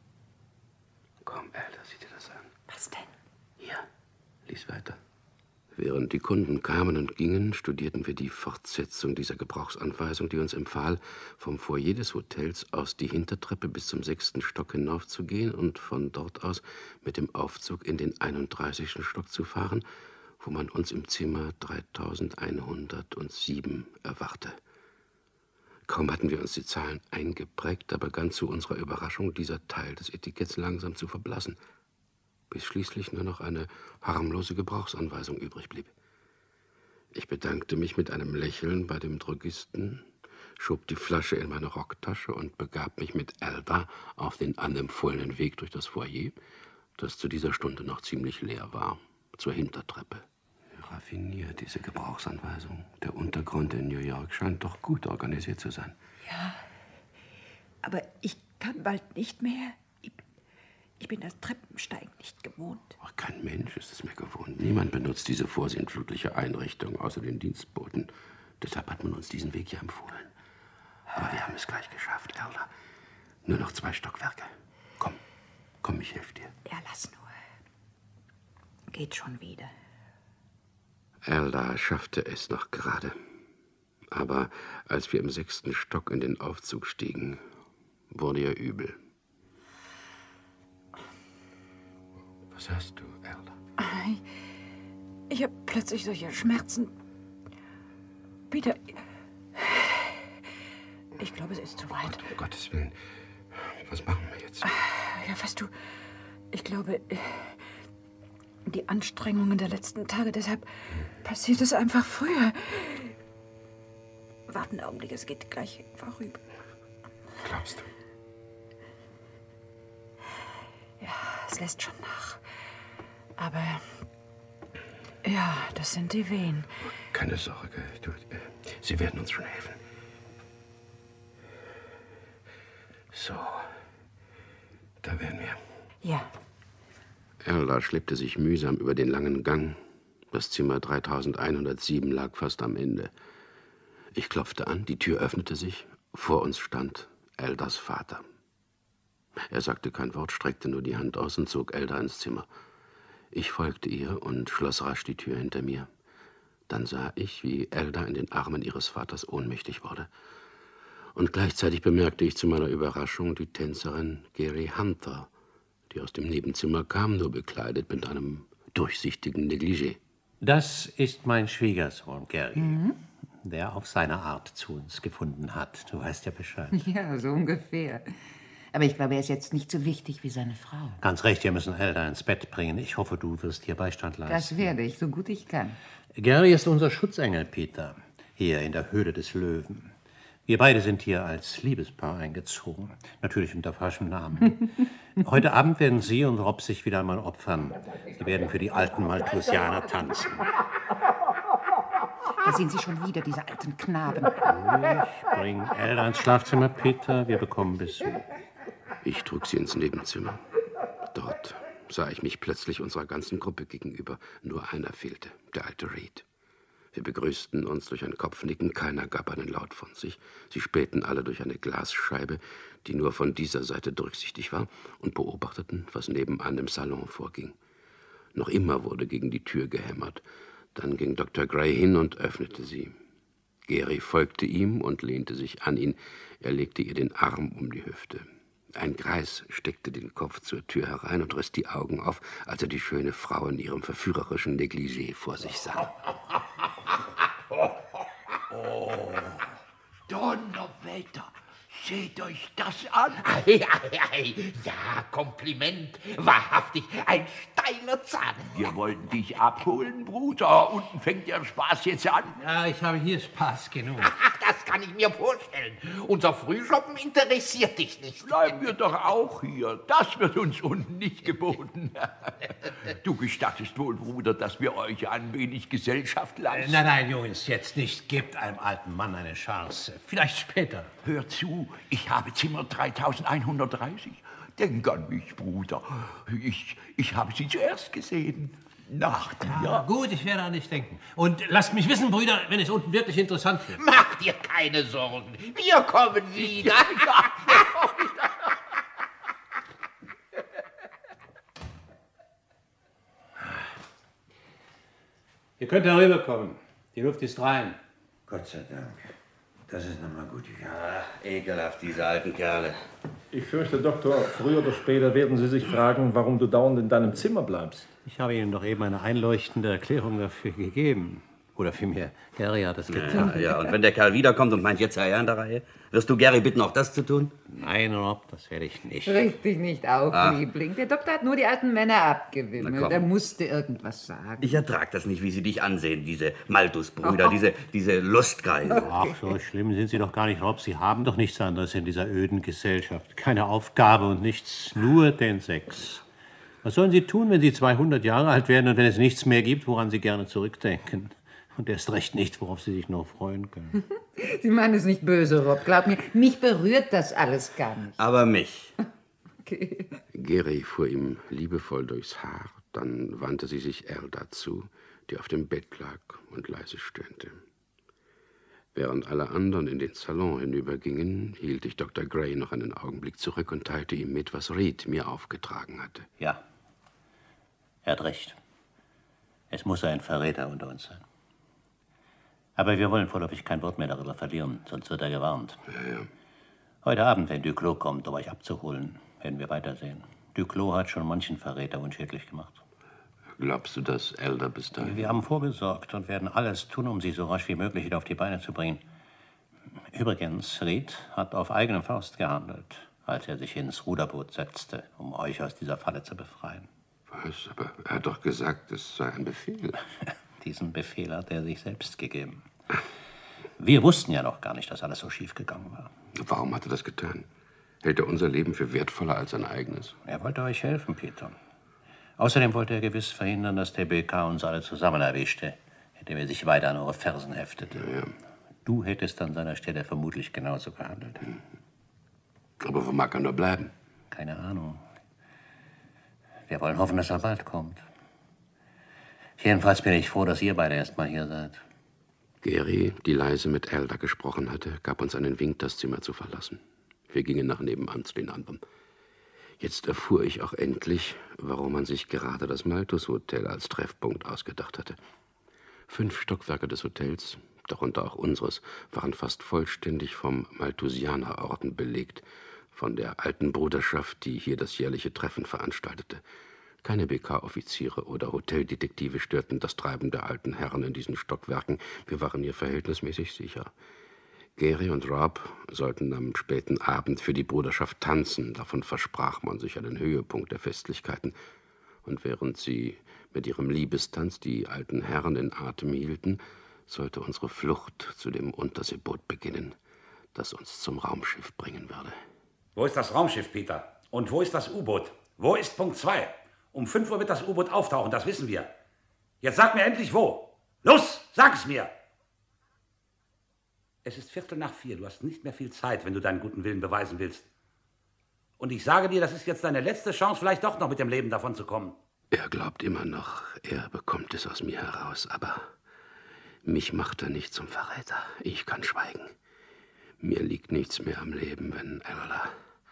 Komm, Alter, sieh dir das an. Was denn? Hier, lies weiter. Während die Kunden kamen und gingen, studierten wir die Fortsetzung dieser Gebrauchsanweisung, die uns empfahl, vom Foyer des Hotels aus die Hintertreppe bis zum sechsten Stock hinaufzugehen und von dort aus mit dem Aufzug in den einunddreißigsten Stock zu fahren, wo man uns im Zimmer dreitausendeinhundertsieben erwarte. Kaum hatten wir uns die Zahlen eingeprägt, da begann zu unserer Überraschung dieser Teil des Etiketts langsam zu verblassen, bis schließlich nur noch eine harmlose Gebrauchsanweisung übrig blieb. Ich bedankte mich mit einem Lächeln bei dem Drogisten, schob die Flasche in meine Rocktasche und begab mich mit Alba auf den anempfohlenen Weg durch das Foyer, das zu dieser Stunde noch ziemlich leer war, zur Hintertreppe. Raffiniert, diese Gebrauchsanweisung. Der Untergrund in New York scheint doch gut organisiert zu sein. Ja, aber ich kann bald nicht mehr. Ich, ich bin das Treppensteigen nicht gewohnt. Ach, kein Mensch ist es mehr gewohnt. Niemand benutzt diese vorsintflutliche Einrichtung, außer den Dienstboten. Deshalb hat man uns diesen Weg ja empfohlen. Aber wir haben es gleich geschafft, Erla. Nur noch zwei Stockwerke. Komm, komm, ich helfe dir. Ja, lass nur. Geht schon wieder. Erla schaffte es noch gerade. Aber als wir im sechsten Stock in den Aufzug stiegen, wurde ihr übel. Was hast du, Erla? Ich, ich habe plötzlich solche Schmerzen. Peter, ich glaube, es ist zu weit. Oh Gott, um Gottes Willen. Was machen wir jetzt? Ja, weißt du, ich glaube, die Anstrengungen der letzten Tage, deshalb passiert es einfach früher. Warte einen Augenblick, es geht gleich vorüber. Glaubst du? Ja, es lässt schon nach. Aber, ja, das sind die Wehen. Keine Sorge, du, sie werden uns schon helfen. So, da wären wir. Ja. Erla schleppte sich mühsam über den langen Gang, Das Zimmer dreitausendeinhundertsieben lag fast am Ende. Ich klopfte an, die Tür öffnete sich. Vor uns stand Eldas Vater. Er sagte kein Wort, streckte nur die Hand aus und zog Elda ins Zimmer. Ich folgte ihr und schloss rasch die Tür hinter mir. Dann sah ich, wie Elda in den Armen ihres Vaters ohnmächtig wurde. Und gleichzeitig bemerkte ich zu meiner Überraschung die Tänzerin Gary Hunter, die aus dem Nebenzimmer kam, nur bekleidet mit einem durchsichtigen Negligé. Das ist mein Schwiegersohn, Gary, mhm. der auf seine Art zu uns gefunden hat. Du weißt ja Bescheid. Ja, so ungefähr. Aber ich glaube, er ist jetzt nicht so wichtig wie seine Frau. Ganz recht, wir müssen Elda ins Bett bringen. Ich hoffe, du wirst hier Beistand leisten. Das werde ich, so gut ich kann. Gary ist unser Schutzengel, Peter, hier in der Höhle des Löwen. Wir beide sind hier als Liebespaar eingezogen, natürlich unter falschem Namen. Heute Abend werden Sie und Rob sich wieder einmal opfern. Sie werden für die alten Malthusianer tanzen. Da sind Sie schon wieder, diese alten Knaben. Ich bring Elda ins Schlafzimmer, Peter. Wir bekommen Besuch. Ich trug sie ins Nebenzimmer. Dort sah ich mich plötzlich unserer ganzen Gruppe gegenüber. Nur einer fehlte, der alte Reed. Wir begrüßten uns durch ein Kopfnicken, keiner gab einen Laut von sich. Sie spähten alle durch eine Glasscheibe, die nur von dieser Seite durchsichtig war, und beobachteten, was nebenan im Salon vorging. Noch immer wurde gegen die Tür gehämmert. Dann ging Doktor Gray hin und öffnete sie. Gary folgte ihm und lehnte sich an ihn. Er legte ihr den Arm um die Hüfte. Ein Greis steckte den Kopf zur Tür herein und riss die Augen auf, als er die schöne Frau in ihrem verführerischen Negligé vor sich sah. Oh, Donnerwetter! Seht euch das an! Ei, ei, ei. Ja, Kompliment. Wahrhaftig, ein steiler Zahn. Wir wollten dich abholen, Bruder. Unten fängt der Spaß jetzt an. Ja, ich habe hier Spaß genug. Das kann ich mir vorstellen. Unser Frühschoppen interessiert dich nicht. Bleiben wir doch auch hier. Das wird uns unten nicht geboten. Du gestattest wohl, Bruder, dass wir euch ein wenig Gesellschaft leisten. Nein, nein, Jungs, jetzt nicht. Gebt einem alten Mann eine Chance. Vielleicht später. Hör zu, ich habe Zimmer dreitausendeinhundertdreißig. Denk an mich, Bruder. Ich, ich habe sie zuerst gesehen. Nach dir. Ja, gut, ich werde an dich denken. Und lasst mich wissen, Brüder, wenn es unten wirklich interessant wird. Mach dir keine Sorgen. Wir kommen wieder. Ihr könnt herüberkommen. Die Luft ist rein. Gott sei Dank. Das ist nochmal gut gegangen. Ah, ekelhaft, diese alten Kerle. Ich fürchte, Doktor, früher oder später werden Sie sich fragen, warum du dauernd in deinem Zimmer bleibst. Ich habe Ihnen doch eben eine einleuchtende Erklärung dafür gegeben. Oder vielmehr, Gary hat es getan. Ja, ja, und wenn der Kerl wiederkommt und meint, jetzt sei er an der Reihe, wirst du Gary bitten, auch das zu tun? Nein, Rob, das werde ich nicht. Richtig nicht auf, Ah. Liebling. Der Doktor hat nur die alten Männer Na abgewimmelt. komm. Er musste irgendwas sagen. Ich ertrag das nicht, wie sie dich ansehen, diese Malthus-Brüder, Oh. diese, diese Lustkreise. Ach, so schlimm sind Sie doch gar nicht, Rob. Sie haben doch nichts anderes in dieser öden Gesellschaft. Keine Aufgabe und nichts, nur den Sex. Was sollen Sie tun, wenn Sie zweihundert Jahre alt werden und wenn es nichts mehr gibt, woran Sie gerne zurückdenken? Und erst recht nicht, worauf Sie sich noch freuen können. Sie meinen es nicht böse, Rob. Glaub mir, mich berührt das alles gar nicht. Aber mich. Okay. Gary fuhr ihm liebevoll durchs Haar, dann wandte sie sich Elda zu, die auf dem Bett lag und leise stöhnte. Während alle anderen in den Salon hinübergingen, hielt ich Doktor Gray noch einen Augenblick zurück und teilte ihm mit, was Reed mir aufgetragen hatte. Ja, er hat recht. Es muss ein Verräter unter uns sein. Aber wir wollen vorläufig kein Wort mehr darüber verlieren, sonst wird er gewarnt. Ja, ja. Heute Abend, wenn Duclos kommt, um euch abzuholen, werden wir weitersehen. Duclos hat schon manchen Verräter unschädlich gemacht. Glaubst du, dass Elda bis dahin... Wir haben vorgesorgt und werden alles tun, um sie so rasch wie möglich wieder auf die Beine zu bringen. Übrigens, Reed hat auf eigene Faust gehandelt, als er sich ins Ruderboot setzte, um euch aus dieser Falle zu befreien. Was? Aber er hat doch gesagt, es sei ein Befehl. Diesen Befehl hat er sich selbst gegeben. Wir wussten ja noch gar nicht, dass alles so schief gegangen war. Warum hat er das getan? Hält er unser Leben für wertvoller als sein eigenes? Er wollte euch helfen, Peter. Außerdem wollte er gewiss verhindern, dass der B K uns alle zusammen erwischte, indem er sich weiter an eure Fersen heftete. Ja, ja. Du hättest an seiner Stelle vermutlich genauso gehandelt. Aber wo mag er nur bleiben? Keine Ahnung. Wir wollen hoffen, dass er bald kommt. Jedenfalls bin ich froh, dass ihr beide erst mal hier seid. Gary, die leise mit Elder gesprochen hatte, gab uns einen Wink, das Zimmer zu verlassen. Wir gingen nach nebenan zu den anderen. Jetzt erfuhr ich auch endlich, warum man sich gerade das Malthus Hotel als Treffpunkt ausgedacht hatte. Fünf Stockwerke des Hotels, darunter auch unseres, waren fast vollständig vom Malthusianerorden belegt, von der alten Bruderschaft, die hier das jährliche Treffen veranstaltete. Keine B K-Offiziere oder Hoteldetektive störten das Treiben der alten Herren in diesen Stockwerken. Wir waren hier verhältnismäßig sicher. Gary und Rob sollten am späten Abend für die Bruderschaft tanzen. Davon versprach man sich einen Höhepunkt der Festlichkeiten. Und während sie mit ihrem Liebestanz die alten Herren in Atem hielten, sollte unsere Flucht zu dem Unterseeboot beginnen, das uns zum Raumschiff bringen würde. Wo ist das Raumschiff, Peter? Und wo ist das U-Boot? Wo ist Punkt zwei? Um fünf Uhr wird das U-Boot auftauchen, das wissen wir. Jetzt sag mir endlich wo. Los, sag es mir. Es ist Viertel nach vier. Du hast nicht mehr viel Zeit, wenn du deinen guten Willen beweisen willst. Und ich sage dir, das ist jetzt deine letzte Chance, vielleicht doch noch mit dem Leben davon zu kommen. Er glaubt immer noch, er bekommt es aus mir heraus, aber mich macht er nicht zum Verräter. Ich kann schweigen. Mir liegt nichts mehr am Leben, wenn Elder...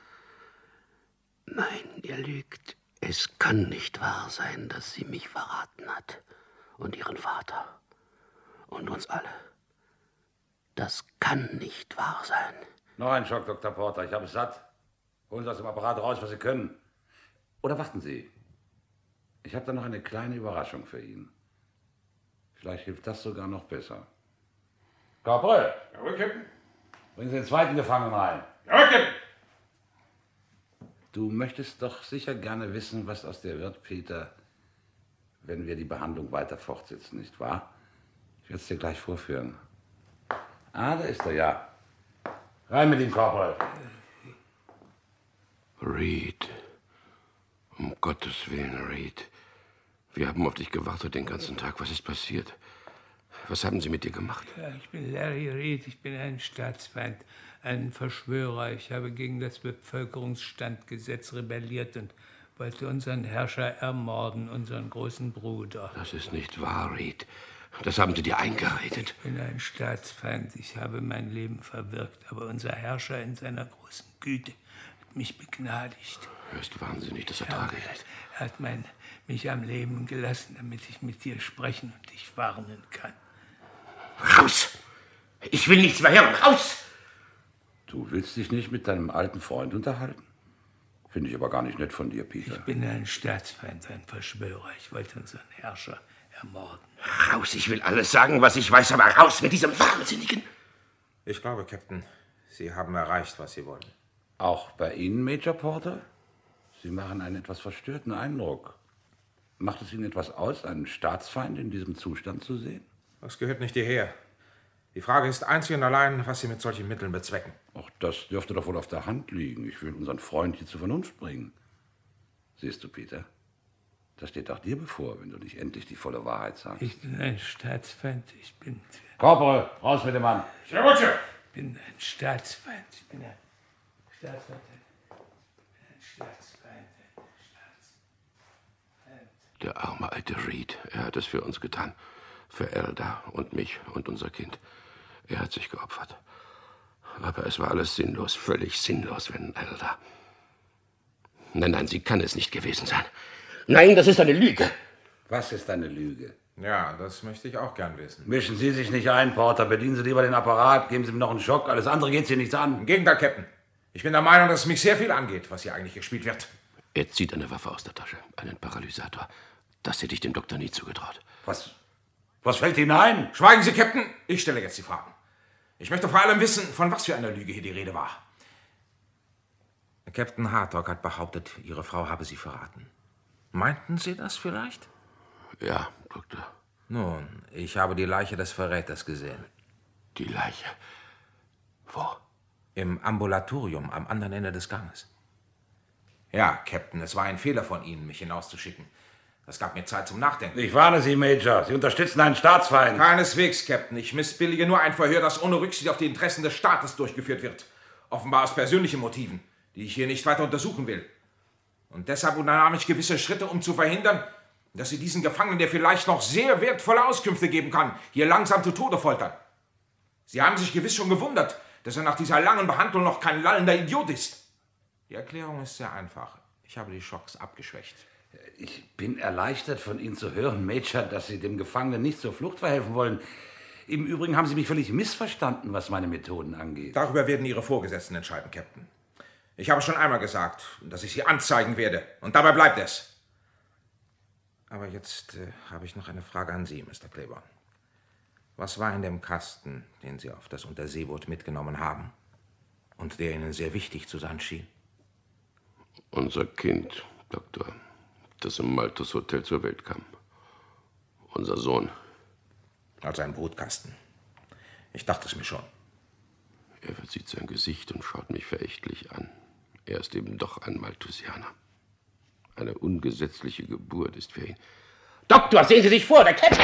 Nein, ihr lügt. Es kann nicht wahr sein, dass sie mich verraten hat. Und ihren Vater. Und uns alle. Das kann nicht wahr sein. Noch ein Schock, Doktor Porter. Ich habe es satt. Holen Sie aus dem Apparat raus, was Sie können. Oder warten Sie. Ich habe da noch eine kleine Überraschung für ihn. Vielleicht hilft das sogar noch besser. Corporal! Jawohl, Captain. Bringen Sie den zweiten Gefangenen rein. Jawohl, Captain. Du möchtest doch sicher gerne wissen, was aus dir wird, Peter, wenn wir die Behandlung weiter fortsetzen, nicht wahr? Ich werde es dir gleich vorführen. Ah, da ist er, ja. Rein mit ihm, Corporal. Reed. Um Gottes Willen, Reed. Wir haben auf dich gewartet den ganzen Tag. Was ist passiert? Was haben sie mit dir gemacht? Ja, ich bin Larry Reed. Ich bin ein Staatsfeind, ein Verschwörer. Ich habe gegen das Bevölkerungsstandgesetz rebelliert und wollte unseren Herrscher ermorden, unseren großen Bruder. Das ist nicht wahr, Reed. Das haben sie dir eingeredet. Ich bin ein Staatsfeind. Ich habe mein Leben verwirkt. Aber unser Herrscher in seiner großen Güte hat mich begnadigt. Hörst wahnsinnig, das ertrage ich nicht. Er hat mein, mich am Leben gelassen, damit ich mit dir sprechen und dich warnen kann. Raus! Ich will nichts mehr hören. Raus! Du willst dich nicht mit deinem alten Freund unterhalten? Finde ich aber gar nicht nett von dir, Peter. Ich bin ein Staatsfeind, ein Verschwörer. Ich wollte unseren Herrscher ermorden. Raus, ich will alles sagen, was ich weiß, aber raus mit diesem Wahnsinnigen! Ich glaube, Captain, Sie haben erreicht, was Sie wollen. Auch bei Ihnen, Major Porter? Sie machen einen etwas verstörten Eindruck. Macht es Ihnen etwas aus, einen Staatsfeind in diesem Zustand zu sehen? Das gehört nicht hierher. Die Frage ist einzig und allein, was Sie mit solchen Mitteln bezwecken. Ach, das dürfte doch wohl auf der Hand liegen. Ich will unseren Freund hier zur Vernunft bringen. Siehst du, Peter? Das steht auch dir bevor, wenn du nicht endlich die volle Wahrheit sagst. Ich bin ein Staatsfeind. Ich bin... Corporal, raus mit dem Mann. Sehr gut, Sir. Ich bin ein Staatsfeind. Ich bin ein Staatsfeind. Ich bin ein Staatsfeind. Ein Staatsfeind. Der arme alte Reed, er hat es für uns getan. Für Elder und mich und unser Kind. Er hat sich geopfert. Aber es war alles sinnlos, völlig sinnlos, wenn Elder... Nein, nein, sie kann es nicht gewesen sein. Nein, das ist eine Lüge. Was ist eine Lüge? Ja, das möchte ich auch gern wissen. Mischen Sie sich nicht ein, Porter. Bedienen Sie lieber den Apparat. Geben Sie mir noch einen Schock. Alles andere geht Sie nichts an. Im Gegenteil, Captain. Ich bin der Meinung, dass es mich sehr viel angeht, was hier eigentlich gespielt wird. Er zieht eine Waffe aus der Tasche. Einen Paralysator. Das hätte ich dem Doktor nie zugetraut. Was... Was fällt Ihnen ein? Schweigen Sie, Captain. Ich stelle jetzt die Fragen. Ich möchte vor allem wissen, von was für einer Lüge hier die Rede war. Captain Hartog hat behauptet, Ihre Frau habe Sie verraten. Meinten Sie das vielleicht? Ja, Doktor. Nun, ich habe die Leiche des Verräters gesehen. Die Leiche? Wo? Im Ambulatorium am anderen Ende des Ganges. Ja, Captain, es war ein Fehler von Ihnen, mich hinauszuschicken. Das gab mir Zeit zum Nachdenken. Ich warne Sie, Major. Sie unterstützen einen Staatsfeind. Keineswegs, Captain. Ich missbillige nur ein Verhör, das ohne Rücksicht auf die Interessen des Staates durchgeführt wird. Offenbar aus persönlichen Motiven, die ich hier nicht weiter untersuchen will. Und deshalb unternahm ich gewisse Schritte, um zu verhindern, dass Sie diesen Gefangenen, der vielleicht noch sehr wertvolle Auskünfte geben kann, hier langsam zu Tode foltern. Sie haben sich gewiss schon gewundert, dass er nach dieser langen Behandlung noch kein lallender Idiot ist. Die Erklärung ist sehr einfach. Ich habe die Schocks abgeschwächt. Ich bin erleichtert, von Ihnen zu hören, Major, dass Sie dem Gefangenen nicht zur Flucht verhelfen wollen. Im Übrigen haben Sie mich völlig missverstanden, was meine Methoden angeht. Darüber werden Ihre Vorgesetzten entscheiden, Captain. Ich habe schon einmal gesagt, dass ich Sie anzeigen werde. Und dabei bleibt es. Aber jetzt äh, habe ich noch eine Frage an Sie, Mister Claiborne. Was war in dem Kasten, den Sie auf das Unterseeboot mitgenommen haben und der Ihnen sehr wichtig zu sein schien? Unser Kind, Doktor, das im Malthus Hotel zur Welt kam. Unser Sohn. Also ein Brutkasten. Ich dachte es mir schon. Er verzieht sein Gesicht und schaut mich verächtlich an. Er ist eben doch ein Malthusianer. Eine ungesetzliche Geburt ist für ihn. Doktor, sehen Sie sich vor, der Captain!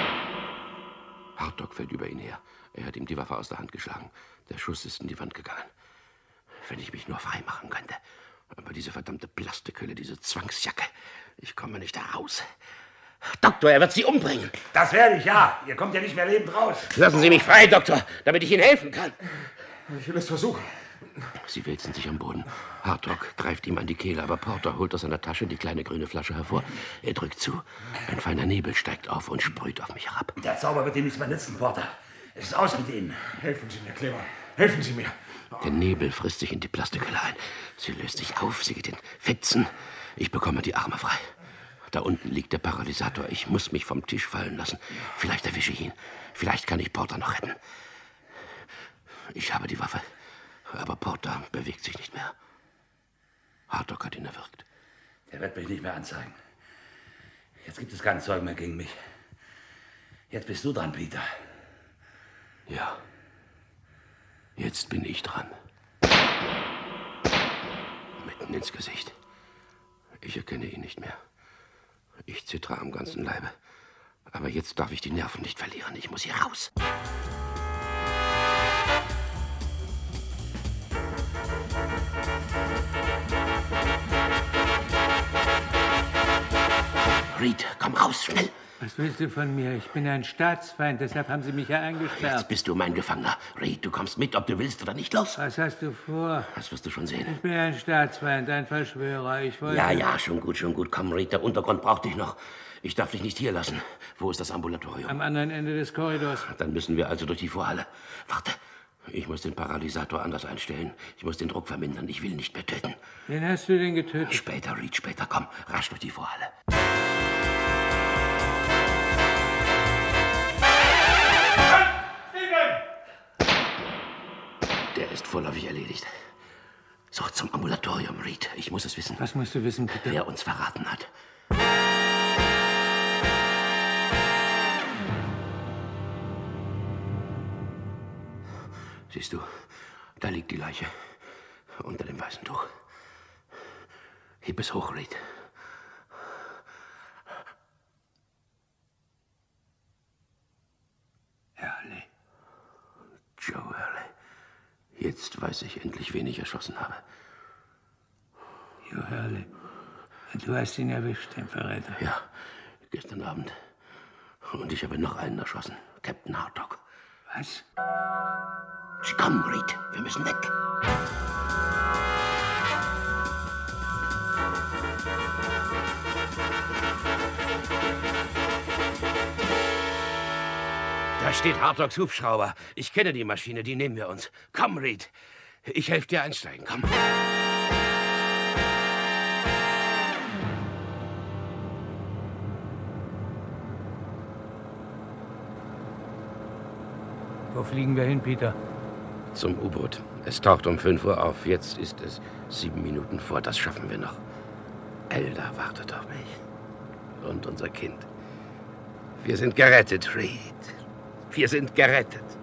Hartog fällt über ihn her. Er hat ihm die Waffe aus der Hand geschlagen. Der Schuss ist in die Wand gegangen. Wenn ich mich nur frei machen könnte. Aber diese verdammte Plastikhülle, diese Zwangsjacke. Ich komme nicht da raus. Doktor, er wird Sie umbringen. Das werde ich, ja. Ihr kommt ja nicht mehr lebend raus. Lassen Sie mich frei, Doktor, damit ich Ihnen helfen kann. Ich will es versuchen. Sie wälzen sich am Boden. Hartog greift ihm an die Kehle, aber Porter holt aus seiner Tasche die kleine grüne Flasche hervor. Er drückt zu. Ein feiner Nebel steigt auf und sprüht auf mich herab. Der Zauber wird Ihnen nichts mehr nützen, Porter. Es ist aus mit Ihnen. Helfen Sie mir, Claiborne. Helfen Sie mir. Der Nebel frisst sich in die Plastikhülle ein. Sie löst sich auf, sie geht in Fetzen. Ich bekomme die Arme frei. Da unten liegt der Paralysator. Ich muss mich vom Tisch fallen lassen. Vielleicht erwische ich ihn. Vielleicht kann ich Porter noch retten. Ich habe die Waffe. Aber Porter bewegt sich nicht mehr. Hartog hat ihn erwürgt. Der wird mich nicht mehr anzeigen. Jetzt gibt es keinen Zeugen mehr gegen mich. Jetzt bist du dran, Peter. Ja. Jetzt bin ich dran. Mitten ins Gesicht. Ich erkenne ihn nicht mehr. Ich zittere am ganzen Leibe. Aber jetzt darf ich die Nerven nicht verlieren. Ich muss hier raus. Reed, komm raus, schnell! Was willst du von mir? Ich bin ein Staatsfeind, deshalb haben Sie mich ja eingesperrt. Jetzt bist du mein Gefangener. Reed, du kommst mit, ob du willst oder nicht. Los! Was hast du vor? Das wirst du schon sehen. Ich bin ein Staatsfeind, ein Verschwörer. Ich wollte... Ja, ja, schon gut, schon gut. Komm, Reed, der Untergrund braucht dich noch. Ich darf dich nicht hier lassen. Wo ist das Ambulatorium? Am anderen Ende des Korridors. Dann müssen wir also durch die Vorhalle. Warte, ich muss den Paralysator anders einstellen. Ich muss den Druck vermindern. Ich will nicht mehr töten. Wen hast du denn getötet? Später, Reed, später. Komm, rasch durch die Vorhalle. Der ist vorläufig erledigt. So, zum Ambulatorium, Reed. Ich muss es wissen. Was musst du wissen, Peter? Wer uns verraten hat. Siehst du, da liegt die Leiche. Unter dem weißen Tuch. Heb es hoch, Reed. Hurley. Joe Hurley. Jetzt weiß ich endlich, wen ich erschossen habe. Joe Hurley. Du hast ihn erwischt, den Verräter. Ja, gestern Abend. Und ich habe noch einen erschossen. Captain Hartog. Was? Komm, Reed, wir müssen weg. Da steht Hartogs Hubschrauber. Ich kenne die Maschine, die nehmen wir uns. Komm, Reed. Ich helfe dir einsteigen, komm. Wo fliegen wir hin, Peter? Zum U-Boot. Es taucht um fünf Uhr auf. Jetzt ist es sieben Minuten vor. Das schaffen wir noch. Elda wartet auf mich. Und unser Kind. Wir sind gerettet, Reed. Wir sind gerettet.